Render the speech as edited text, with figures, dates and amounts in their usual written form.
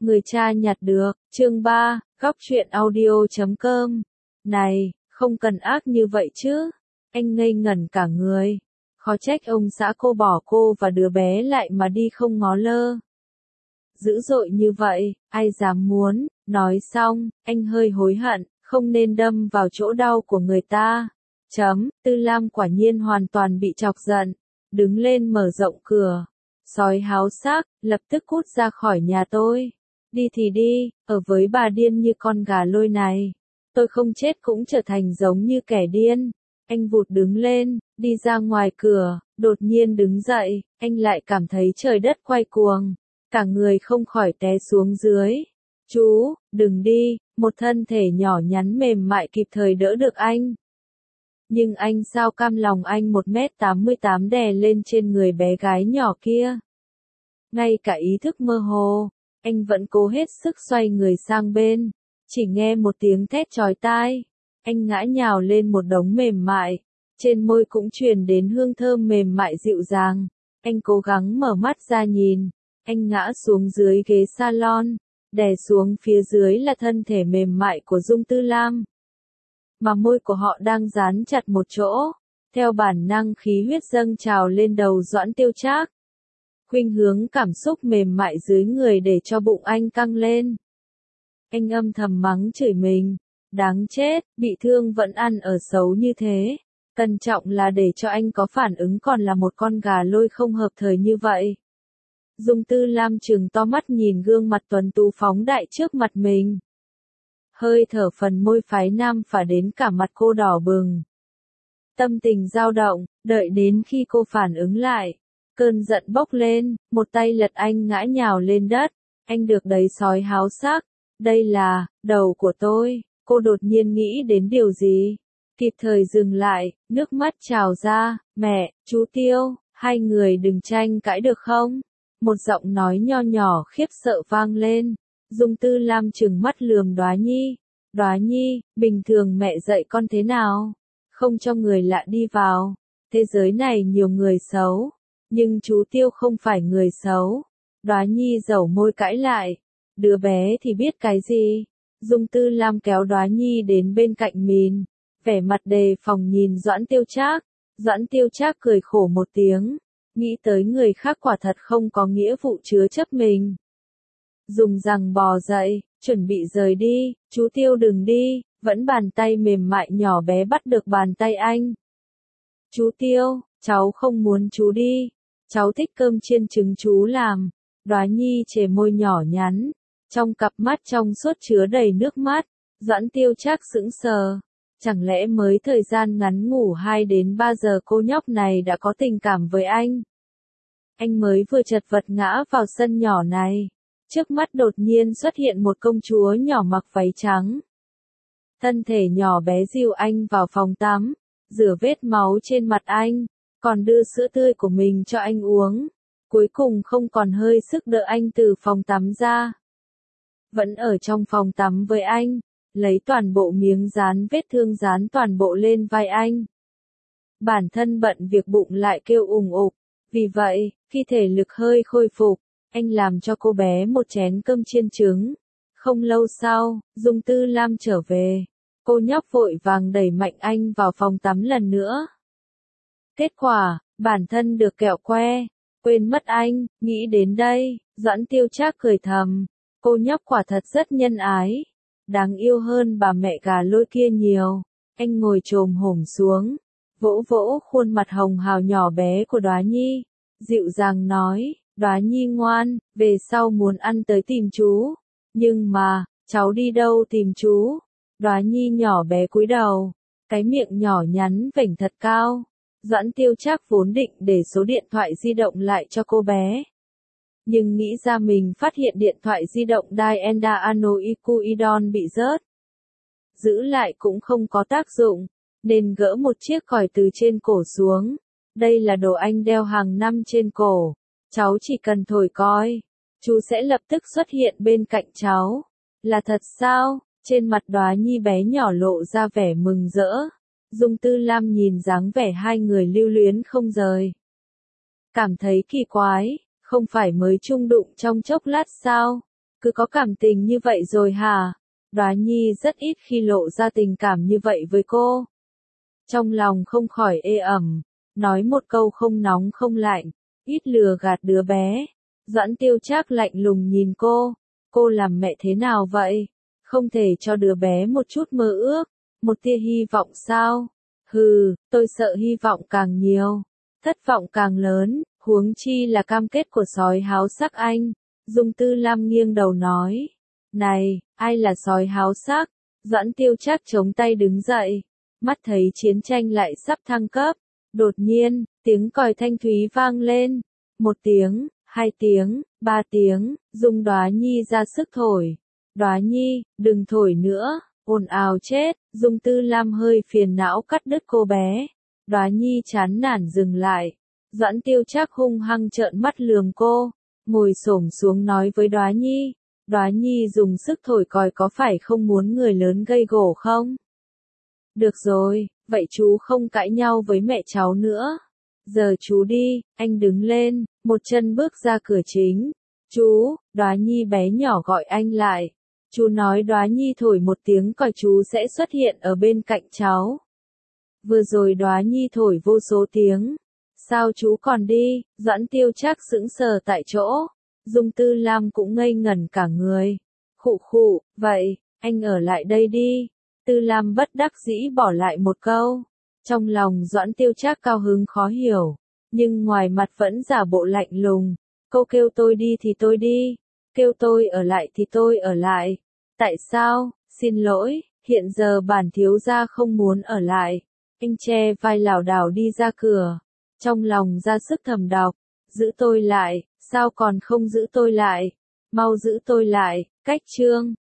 Người cha nhặt được, chương 3, góc truyện audio.com. Này, không cần ác như vậy chứ. Anh ngây ngẩn cả người. Khó trách ông xã cô bỏ cô và đứa bé lại mà đi không ngó lơ. Dữ dội như vậy, ai dám muốn. Nói xong, anh hơi hối hận, không nên đâm vào chỗ đau của người ta. Tư Lam quả nhiên hoàn toàn bị chọc giận. Đứng lên mở rộng cửa. Sói háo sắc, lập tức cút ra khỏi nhà tôi. Đi thì đi, ở với bà điên như con gà lôi này. Tôi không chết cũng trở thành giống như kẻ điên. Anh vụt đứng lên, đi ra ngoài cửa, đột nhiên đứng dậy, anh lại cảm thấy trời đất quay cuồng. Cả người không khỏi té xuống dưới. Chú, đừng đi, một thân thể nhỏ nhắn mềm mại kịp thời đỡ được anh. Nhưng anh sao cam lòng anh 1m88 đè lên trên người bé gái nhỏ kia. Ngay cả ý thức mơ hồ, anh vẫn cố hết sức xoay người sang bên. Chỉ nghe một tiếng thét chói tai. Anh ngã nhào lên một đống mềm mại. Trên môi cũng truyền đến hương thơm mềm mại dịu dàng. Anh cố gắng mở mắt ra nhìn. Anh ngã xuống dưới ghế salon. Đè xuống phía dưới là thân thể mềm mại của Dung Tư Lam. Mà môi của họ đang dán chặt một chỗ. Theo bản năng khí huyết dâng trào lên đầu Doãn Tiêu Trác. Khuynh hướng cảm xúc mềm mại dưới người để cho bụng anh căng lên. Anh âm thầm mắng chửi mình. Đáng chết, bị thương vẫn ăn ở xấu như thế. Cẩn trọng là để cho anh có phản ứng còn là một con gà lôi không hợp thời như vậy. Dung Tư Lam trừng to mắt nhìn gương mặt tuấn tú phóng đại trước mặt mình. Hơi thở phần môi phái nam phả đến cả mặt cô đỏ bừng. Tâm tình dao động, đợi đến khi cô phản ứng lại. Cơn giận bốc lên, một tay lật anh ngã nhào lên đất. Anh được đấy sói háo sắc. Đây là, đầu của tôi. Cô đột nhiên nghĩ đến điều gì? Kịp thời dừng lại, nước mắt trào ra. Mẹ, chú Tiêu, hai người đừng tranh cãi được không? Một giọng nói nho nhỏ khiếp sợ vang lên. Dung Tư Lam trừng mắt lườm Đoá Nhi. Đoá Nhi, bình thường mẹ dạy con thế nào? Không cho người lạ đi vào. Thế giới này nhiều người xấu. Nhưng chú Tiêu không phải người xấu. Đoá Nhi dẩu môi cãi lại. Đứa bé thì biết cái gì? Dung Tư Lam kéo Đoá Nhi đến bên cạnh mình. Vẻ mặt đề phòng nhìn Doãn Tiêu Trác. Doãn Tiêu Trác cười khổ một tiếng. Nghĩ tới người khác quả thật không có nghĩa vụ chứa chấp mình. Dùng rằng bò dậy, chuẩn bị rời đi. Chú Tiêu đừng đi. Vẫn bàn tay mềm mại nhỏ bé bắt được bàn tay anh. Chú Tiêu, cháu không muốn chú đi. Cháu thích cơm chiên trứng chú làm. Đoá Nhi chề môi nhỏ nhắn. Trong cặp mắt trong suốt chứa đầy nước mắt. Doãn Tiêu Trác sững sờ. Chẳng lẽ mới thời gian ngắn ngủ 2 đến 3 giờ cô nhóc này đã có tình cảm với anh? Anh mới vừa chật vật ngã vào sân nhỏ này. Trước mắt đột nhiên xuất hiện một công chúa nhỏ mặc váy trắng. Thân thể nhỏ bé dìu anh vào phòng tắm. Rửa vết máu trên mặt anh. Còn đưa sữa tươi của mình cho anh uống. Cuối cùng không còn hơi sức đỡ anh từ phòng tắm ra. Vẫn ở trong phòng tắm với anh. Lấy toàn bộ miếng dán vết thương dán toàn bộ lên vai anh. Bản thân bận việc bụng lại kêu ủng ục. Vì vậy, khi thể lực hơi khôi phục, anh làm cho cô bé một chén cơm chiên trứng. Không lâu sau, Dung Tư Lam trở về. Cô nhóc vội vàng đẩy mạnh anh vào phòng tắm lần nữa. Kết quả, bản thân được kẹo que. Quên mất anh, nghĩ đến đây, Doãn Tiêu Trác cười thầm. Cô nhóc quả thật rất nhân ái. Đáng yêu hơn bà mẹ gà lôi kia nhiều. Anh ngồi chồm hổm xuống. Vỗ vỗ khuôn mặt hồng hào nhỏ bé của Đoá Nhi. Dịu dàng nói, Đoá Nhi ngoan, về sau muốn ăn tới tìm chú. Nhưng mà, cháu đi đâu tìm chú? Đoá Nhi nhỏ bé cúi đầu. Cái miệng nhỏ nhắn vểnh thật cao. Doãn Tiêu Trác vốn định để số điện thoại di động lại cho cô bé. Nhưng nghĩ ra mình phát hiện điện thoại di động Dienda Ano Ikuidon bị rớt. Giữ lại cũng không có tác dụng, nên gỡ một chiếc còi từ trên cổ xuống. Đây là đồ anh đeo hàng năm trên cổ. Cháu chỉ cần thổi còi, chú sẽ lập tức xuất hiện bên cạnh cháu. Là thật sao? Trên mặt Đoá Nhi bé nhỏ lộ ra vẻ mừng rỡ. Dung Tư Lam nhìn dáng vẻ hai người lưu luyến không rời. Cảm thấy kỳ quái. Không phải mới chung đụng trong chốc lát sao? Cứ có cảm tình như vậy rồi hả? Đóa Nhi rất ít khi lộ ra tình cảm như vậy với cô. Trong lòng không khỏi ê ẩm, nói một câu không nóng không lạnh, ít lừa gạt đứa bé. Doãn Tiêu Trác lạnh lùng nhìn cô làm mẹ thế nào vậy? Không thể cho đứa bé một chút mơ ước, một tia hy vọng sao? Hừ, tôi sợ hy vọng càng nhiều, thất vọng càng lớn, huống chi là cam kết của sói háo sắc anh. Dung Tư Lam nghiêng đầu nói, này, ai là sói háo sắc? Doãn Tiêu Trác chống tay đứng dậy, mắt thấy chiến tranh lại sắp thăng cấp. Đột nhiên, tiếng còi thanh thúy vang lên, 1 tiếng, 2 tiếng, 3 tiếng, Dung Đóa Nhi ra sức thổi. Đóa Nhi, đừng thổi nữa, ồn ào chết. Dung Tư Lam hơi phiền não cắt đứt cô bé. Đóa Nhi chán nản dừng lại. Doãn Tiêu Trác hung hăng trợn mắt lườm cô, ngồi xổm xuống nói với Đóa Nhi. Đóa Nhi dùng sức thổi còi có phải không muốn người lớn gây gổ không? Được rồi, vậy chú không cãi nhau với mẹ cháu nữa. Giờ chú đi, anh đứng lên, một chân bước ra cửa chính. Chú, Đóa Nhi bé nhỏ gọi anh lại. Chú nói Đóa Nhi thổi 1 tiếng còi chú sẽ xuất hiện ở bên cạnh cháu. Vừa rồi Đóa Nhi thổi vô số tiếng. Sao chú còn đi? Doãn Tiêu Trác sững sờ tại chỗ. Dung Tư Lam cũng ngây ngẩn cả người. Khụ khụ, vậy, anh ở lại đây đi. Tư Lam bất đắc dĩ bỏ lại một câu. Trong lòng Doãn Tiêu Trác cao hứng khó hiểu, nhưng ngoài mặt vẫn giả bộ lạnh lùng. Cô kêu tôi đi thì tôi đi, kêu tôi ở lại thì tôi ở lại. Tại sao? Xin lỗi, hiện giờ bản thiếu gia không muốn ở lại. Anh che vai lảo đảo đi ra cửa, trong lòng ra sức thầm đọc, giữ tôi lại, sao còn không giữ tôi lại? Mau giữ tôi lại, cách chương